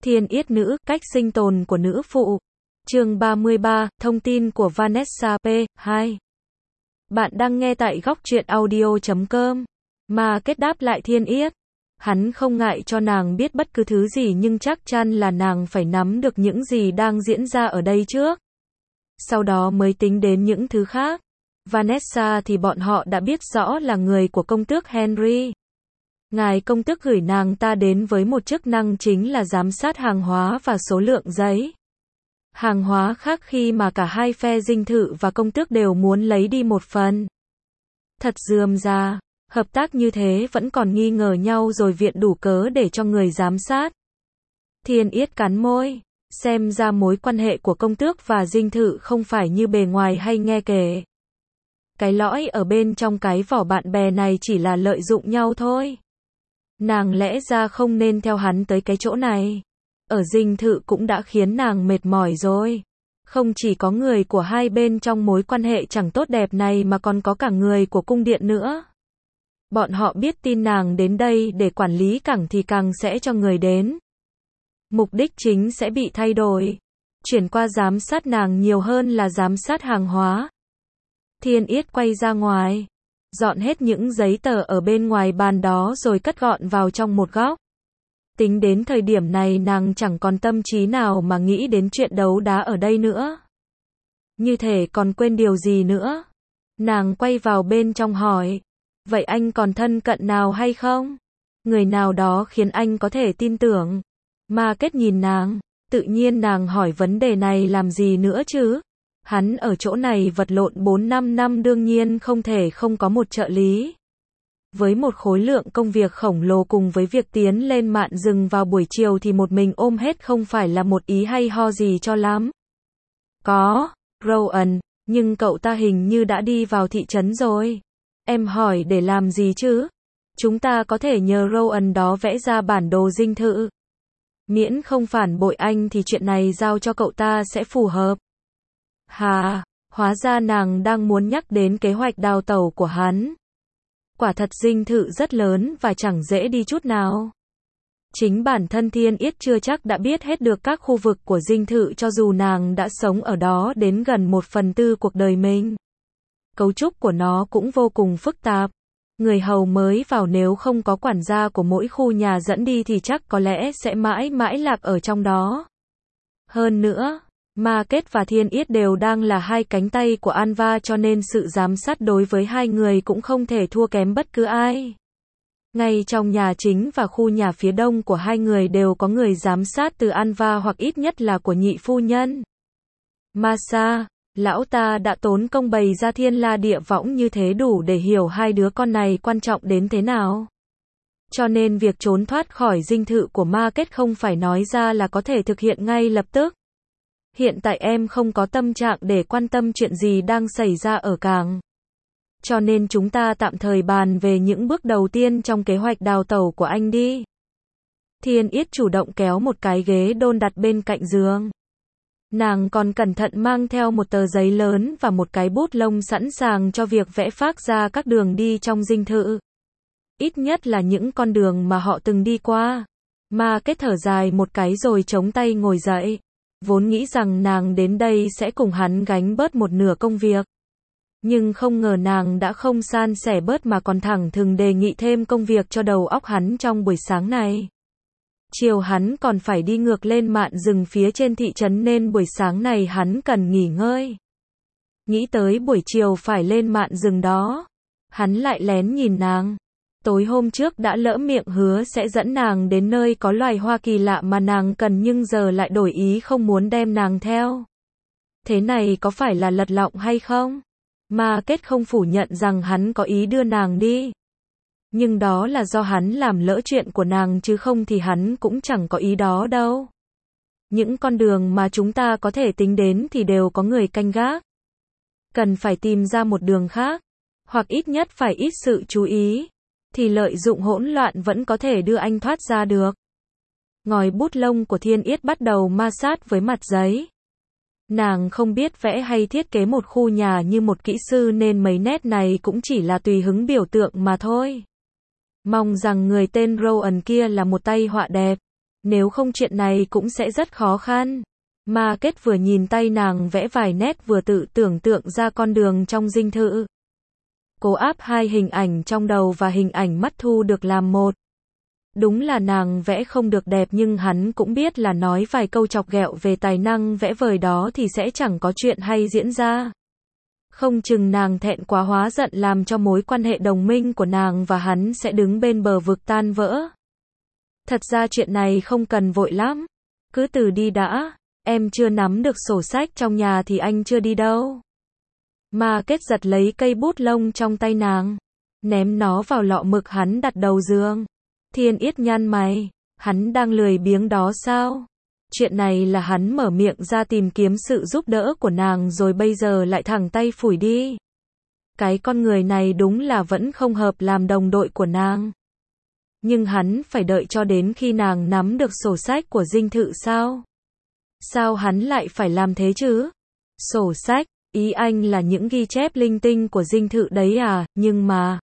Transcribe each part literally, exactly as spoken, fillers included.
Thiên yết nữ, cách sinh tồn của nữ phụ. Chương ba mươi ba, thông tin của Vanessa P. hai. Bạn đang nghe tại góc truyện audio chấm com. Mà kết đáp lại Thiên yết. Hắn không ngại cho nàng biết bất cứ thứ gì nhưng chắc chắn là nàng phải nắm được những gì đang diễn ra ở đây trước. Sau đó mới tính đến những thứ khác. Vanessa thì bọn họ đã biết rõ là người của công tước Henry. Ngài công tước gửi nàng ta đến với một chức năng chính là giám sát hàng hóa và số lượng giấy. Hàng hóa khác khi mà cả hai phe dinh thự và công tước đều muốn lấy đi một phần. Thật rườm rà, hợp tác như thế vẫn còn nghi ngờ nhau rồi viện đủ cớ để cho người giám sát. Thiên yết cắn môi, xem ra mối quan hệ của công tước và dinh thự không phải như bề ngoài hay nghe kể. Cái lõi ở bên trong cái vỏ bạn bè này chỉ là lợi dụng nhau thôi. Nàng lẽ ra không nên theo hắn tới cái chỗ này. Ở dinh thự cũng đã khiến nàng mệt mỏi rồi. Không chỉ có người của hai bên trong mối quan hệ chẳng tốt đẹp này mà còn có cả người của cung điện nữa. Bọn họ biết tin nàng đến đây để quản lý cảng thì càng sẽ cho người đến. Mục đích chính sẽ bị thay đổi. Chuyển qua giám sát nàng nhiều hơn là giám sát hàng hóa. Thiên yết quay ra ngoài. Dọn hết những giấy tờ ở bên ngoài bàn đó rồi cất gọn vào trong một góc. Tính đến thời điểm này nàng chẳng còn tâm trí nào mà nghĩ đến chuyện đấu đá ở đây nữa. Như thể còn quên điều gì nữa. Nàng quay vào bên trong hỏi. Vậy anh còn thân cận nào hay không? Người nào đó khiến anh có thể tin tưởng. Mà kết nhìn nàng. Tự nhiên nàng hỏi vấn đề này làm gì nữa chứ? Hắn ở chỗ này vật lộn bốn năm năm đương nhiên không thể không có một trợ lý. Với một khối lượng công việc khổng lồ cùng với việc tiến lên mạn rừng vào buổi chiều thì một mình ôm hết không phải là một ý hay ho gì cho lắm. Có, Rowan, nhưng cậu ta hình như đã đi vào thị trấn rồi. Em hỏi để làm gì chứ? Chúng ta có thể nhờ Rowan đó vẽ ra bản đồ dinh thự. Miễn không phản bội anh thì chuyện này giao cho cậu ta sẽ phù hợp. Hà, hóa ra nàng đang muốn nhắc đến kế hoạch đào tẩu của hắn. Quả thật dinh thự rất lớn và chẳng dễ đi chút nào. Chính bản thân Thiên yết chưa chắc đã biết hết được các khu vực của dinh thự cho dù nàng đã sống ở đó đến gần một phần tư cuộc đời mình. Cấu trúc của nó cũng vô cùng phức tạp. Người hầu mới vào nếu không có quản gia của mỗi khu nhà dẫn đi thì chắc có lẽ sẽ mãi mãi lạc ở trong đó. Hơn nữa, Market và Thiên yết đều đang là hai cánh tay của Anva cho nên sự giám sát đối với hai người cũng không thể thua kém bất cứ ai. Ngay trong nhà chính và khu nhà phía đông của hai người đều có người giám sát từ Anva hoặc ít nhất là của nhị phu nhân. Masa, lão ta đã tốn công bày ra thiên la địa võng như thế đủ để hiểu hai đứa con này quan trọng đến thế nào. Cho nên việc trốn thoát khỏi dinh thự của Market không phải nói ra là có thể thực hiện ngay lập tức. Hiện tại em không có tâm trạng để quan tâm chuyện gì đang xảy ra ở cảng. Cho nên chúng ta tạm thời bàn về những bước đầu tiên trong kế hoạch đào tẩu của anh đi. Thiên yết chủ động kéo một cái ghế đôn đặt bên cạnh giường. Nàng còn cẩn thận mang theo một tờ giấy lớn và một cái bút lông sẵn sàng cho việc vẽ phác ra các đường đi trong dinh thự. Ít nhất là những con đường mà họ từng đi qua. Mà kết thở dài một cái rồi chống tay ngồi dậy. Vốn nghĩ rằng nàng đến đây sẽ cùng hắn gánh bớt một nửa công việc. Nhưng không ngờ nàng đã không san sẻ bớt mà còn thẳng thừng đề nghị thêm công việc cho đầu óc hắn trong buổi sáng này. Chiều hắn còn phải đi ngược lên mạn rừng phía trên thị trấn nên buổi sáng này hắn cần nghỉ ngơi. Nghĩ tới buổi chiều phải lên mạn rừng đó. Hắn lại lén nhìn nàng. Tối hôm trước đã lỡ miệng hứa sẽ dẫn nàng đến nơi có loài hoa kỳ lạ mà nàng cần nhưng giờ lại đổi ý không muốn đem nàng theo. Thế này có phải là lật lọng hay không? Mà kết không phủ nhận rằng hắn có ý đưa nàng đi. Nhưng đó là do hắn làm lỡ chuyện của nàng chứ không thì hắn cũng chẳng có ý đó đâu. Những con đường mà chúng ta có thể tính đến thì đều có người canh gác. Cần phải tìm ra một đường khác, hoặc ít nhất phải ít sự chú ý. Thì lợi dụng hỗn loạn vẫn có thể đưa anh thoát ra được. Ngòi bút lông của Thiên yết bắt đầu ma sát với mặt giấy. Nàng không biết vẽ hay thiết kế một khu nhà như một kỹ sư nên mấy nét này cũng chỉ là tùy hứng biểu tượng mà thôi. Mong rằng người tên Rowan kia là một tay họa đẹp. Nếu không chuyện này cũng sẽ rất khó khăn. Market vừa nhìn tay nàng vẽ vài nét vừa tự tưởng tượng ra con đường trong dinh thự. Cố áp hai hình ảnh trong đầu và hình ảnh mắt Thu được làm một. Đúng là nàng vẽ không được đẹp nhưng hắn cũng biết là nói vài câu chọc ghẹo về tài năng vẽ vời đó thì sẽ chẳng có chuyện hay diễn ra. Không chừng nàng thẹn quá hóa giận làm cho mối quan hệ đồng minh của nàng và hắn sẽ đứng bên bờ vực tan vỡ. Thật ra chuyện này không cần vội lắm. Cứ từ đi đã. Em chưa nắm được sổ sách trong nhà thì anh chưa đi đâu. Market giật lấy cây bút lông trong tay nàng. Ném nó vào lọ mực hắn đặt đầu giường. Thiên Yết nhăn mày. Hắn đang lười biếng đó sao? Chuyện này là hắn mở miệng ra tìm kiếm sự giúp đỡ của nàng rồi bây giờ lại thẳng tay phủi đi. Cái con người này đúng là vẫn không hợp làm đồng đội của nàng. Nhưng hắn phải đợi cho đến khi nàng nắm được sổ sách của dinh thự sao? Sao hắn lại phải làm thế chứ? Sổ sách, ý anh là những ghi chép linh tinh của dinh thự đấy à, nhưng mà...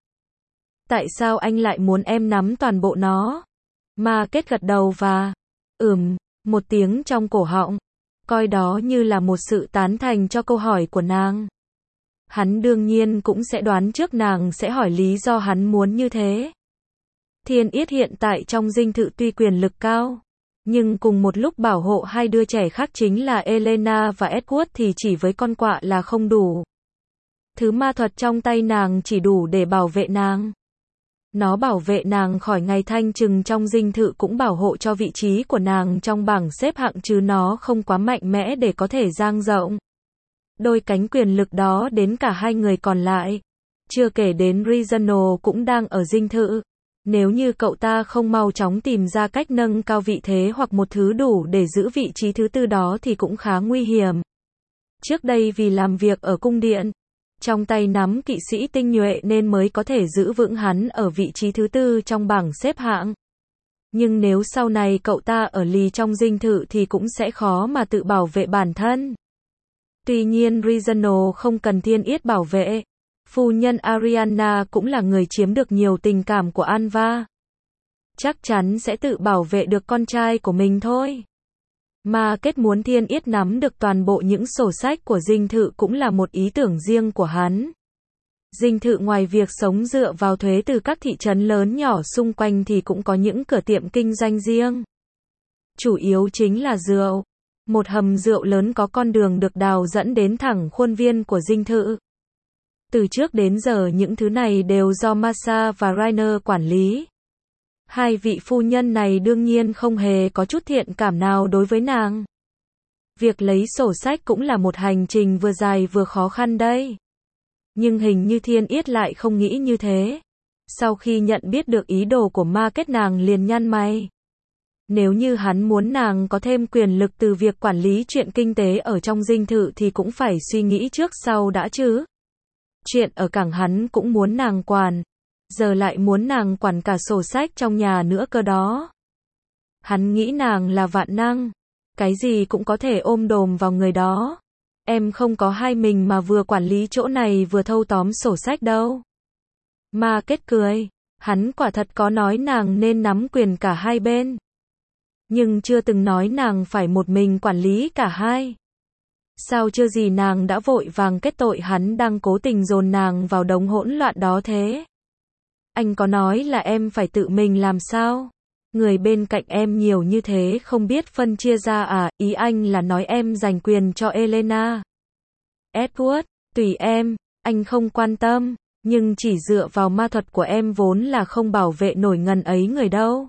Tại sao anh lại muốn em nắm toàn bộ nó? Market gật đầu và... Ừm, một tiếng trong cổ họng. Coi đó như là một sự tán thành cho câu hỏi của nàng. Hắn đương nhiên cũng sẽ đoán trước nàng sẽ hỏi lý do hắn muốn như thế. Thiên Yết hiện tại trong dinh thự tuy quyền lực cao, nhưng cùng một lúc bảo hộ hai đứa trẻ khác chính là Elena và Edward thì chỉ với con quạ là không đủ. Thứ ma thuật trong tay nàng chỉ đủ để bảo vệ nàng. Nó bảo vệ nàng khỏi ngày thanh trừng trong dinh thự cũng bảo hộ cho vị trí của nàng trong bảng xếp hạng chứ nó không quá mạnh mẽ để có thể dang rộng. Đôi cánh quyền lực đó đến cả hai người còn lại. Chưa kể đến Reginald cũng đang ở dinh thự. Nếu như cậu ta không mau chóng tìm ra cách nâng cao vị thế hoặc một thứ đủ để giữ vị trí thứ tư đó thì cũng khá nguy hiểm. Trước đây vì làm việc ở cung điện, trong tay nắm kỵ sĩ tinh nhuệ nên mới có thể giữ vững hắn ở vị trí thứ tư trong bảng xếp hạng. Nhưng nếu sau này cậu ta ở lì trong dinh thự thì cũng sẽ khó mà tự bảo vệ bản thân. Tuy nhiên Reginald không cần Thiên Yết bảo vệ. Phu nhân Ariana cũng là người chiếm được nhiều tình cảm của Anva. Chắc chắn sẽ tự bảo vệ được con trai của mình thôi. Market muốn Thiên Yết nắm được toàn bộ những sổ sách của dinh thự cũng là một ý tưởng riêng của hắn. Dinh thự ngoài việc sống dựa vào thuế từ các thị trấn lớn nhỏ xung quanh thì cũng có những cửa tiệm kinh doanh riêng. Chủ yếu chính là rượu. Một hầm rượu lớn có con đường được đào dẫn đến thẳng khuôn viên của dinh thự. Từ trước đến giờ những thứ này đều do Masha và Rainer quản lý. Hai vị phu nhân này đương nhiên không hề có chút thiện cảm nào đối với nàng. Việc lấy sổ sách cũng là một hành trình vừa dài vừa khó khăn đây. Nhưng hình như Thiên Yết lại không nghĩ như thế. Sau khi nhận biết được ý đồ của Market nàng liền nhăn mày. Nếu như hắn muốn nàng có thêm quyền lực từ việc quản lý chuyện kinh tế ở trong dinh thự thì cũng phải suy nghĩ trước sau đã chứ. Chuyện ở cảng hắn cũng muốn nàng quản. Giờ lại muốn nàng quản cả sổ sách trong nhà nữa cơ đó. Hắn nghĩ nàng là vạn năng. Cái gì cũng có thể ôm đồm vào người đó. Em không có hai mình mà vừa quản lý chỗ này vừa thâu tóm sổ sách đâu. Market cười. Hắn quả thật có nói nàng nên nắm quyền cả hai bên. Nhưng chưa từng nói nàng phải một mình quản lý cả hai. Sao chưa gì nàng đã vội vàng kết tội hắn đang cố tình dồn nàng vào đống hỗn loạn đó thế? Anh có nói là em phải tự mình làm sao? Người bên cạnh em nhiều như thế không biết phân chia ra à? Ý anh là nói em giành quyền cho Elena. Edward, tùy em, anh không quan tâm, nhưng chỉ dựa vào ma thuật của em vốn là không bảo vệ nổi ngần ấy người đâu.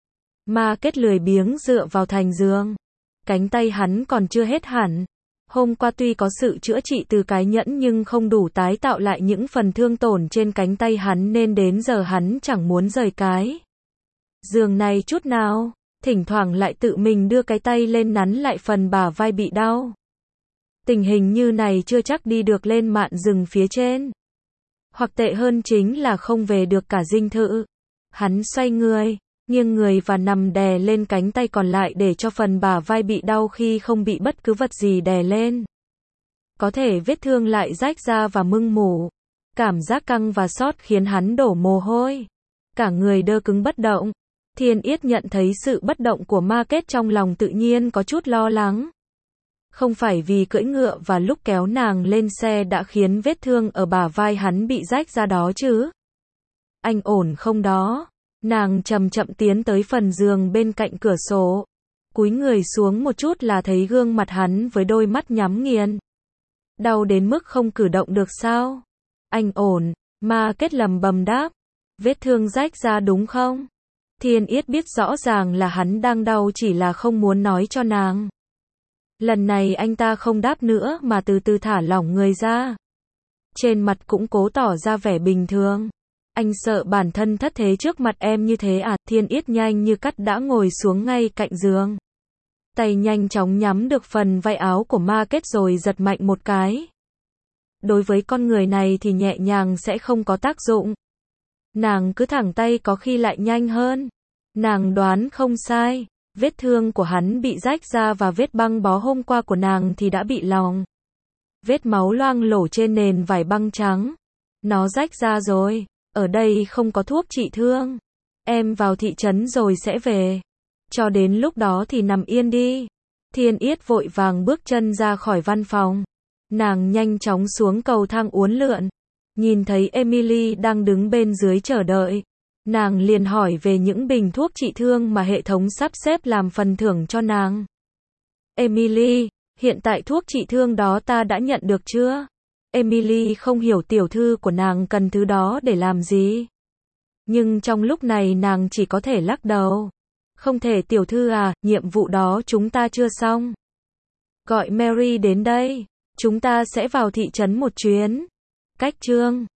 Market lười biếng dựa vào thành giường. Cánh tay hắn còn chưa hết hẳn. Hôm qua tuy có sự chữa trị từ cái nhẫn nhưng không đủ tái tạo lại những phần thương tổn trên cánh tay hắn nên đến giờ hắn chẳng muốn rời cái giường này chút nào. Thỉnh thoảng lại tự mình đưa cái tay lên nắn lại phần bả vai bị đau. Tình hình như này chưa chắc đi được lên mạn rừng phía trên. Hoặc tệ hơn chính là không về được cả dinh thự. Hắn xoay người, nghiêng người và nằm đè lên cánh tay còn lại để cho phần bả vai bị đau khi không bị bất cứ vật gì đè lên. Có thể vết thương lại rách ra và mưng mủ. Cảm giác căng và xót khiến hắn đổ mồ hôi. Cả người đơ cứng bất động. Thiên Yết nhận thấy sự bất động của Ma Kết trong lòng tự nhiên có chút lo lắng. Không phải vì cưỡi ngựa và lúc kéo nàng lên xe đã khiến vết thương ở bả vai hắn bị rách ra đó chứ? Anh ổn không đó? Nàng chậm chậm tiến tới phần giường bên cạnh cửa sổ. Cúi người xuống một chút là thấy gương mặt hắn với đôi mắt nhắm nghiền. Đau đến mức không cử động được sao? Anh ổn, Ma Kết lầm bầm đáp. Vết thương rách ra đúng không? Thiên Yết biết rõ ràng là hắn đang đau chỉ là không muốn nói cho nàng. Lần này anh ta không đáp nữa mà từ từ thả lỏng người ra. Trên mặt cũng cố tỏ ra vẻ bình thường. Anh sợ bản thân thất thế trước mặt em như thế à? Thiên Yết nhanh như cắt đã ngồi xuống ngay cạnh giường. Tay nhanh chóng nhắm được phần vai áo của Ma Kết rồi giật mạnh một cái. Đối với con người này thì nhẹ nhàng sẽ không có tác dụng. Nàng cứ thẳng tay có khi lại nhanh hơn. Nàng đoán không sai. Vết thương của hắn bị rách ra và vết băng bó hôm qua của nàng thì đã bị lỏng. Vết máu loang lổ trên nền vải băng trắng. Nó rách ra rồi. Ở đây không có thuốc trị thương. Em vào thị trấn rồi sẽ về. Cho đến lúc đó thì nằm yên đi. Thiên Yết vội vàng bước chân ra khỏi văn phòng. Nàng nhanh chóng xuống cầu thang uốn lượn. Nhìn thấy Emily đang đứng bên dưới chờ đợi. Nàng liền hỏi về những bình thuốc trị thương mà hệ thống sắp xếp làm phần thưởng cho nàng. Emily, hiện tại thuốc trị thương đó ta đã nhận được chưa? Emily không hiểu tiểu thư của nàng cần thứ đó để làm gì. Nhưng trong lúc này nàng chỉ có thể lắc đầu. Không thể tiểu thư à, nhiệm vụ đó chúng ta chưa xong. Gọi Mary đến đây. Chúng ta sẽ vào thị trấn một chuyến. Cách chương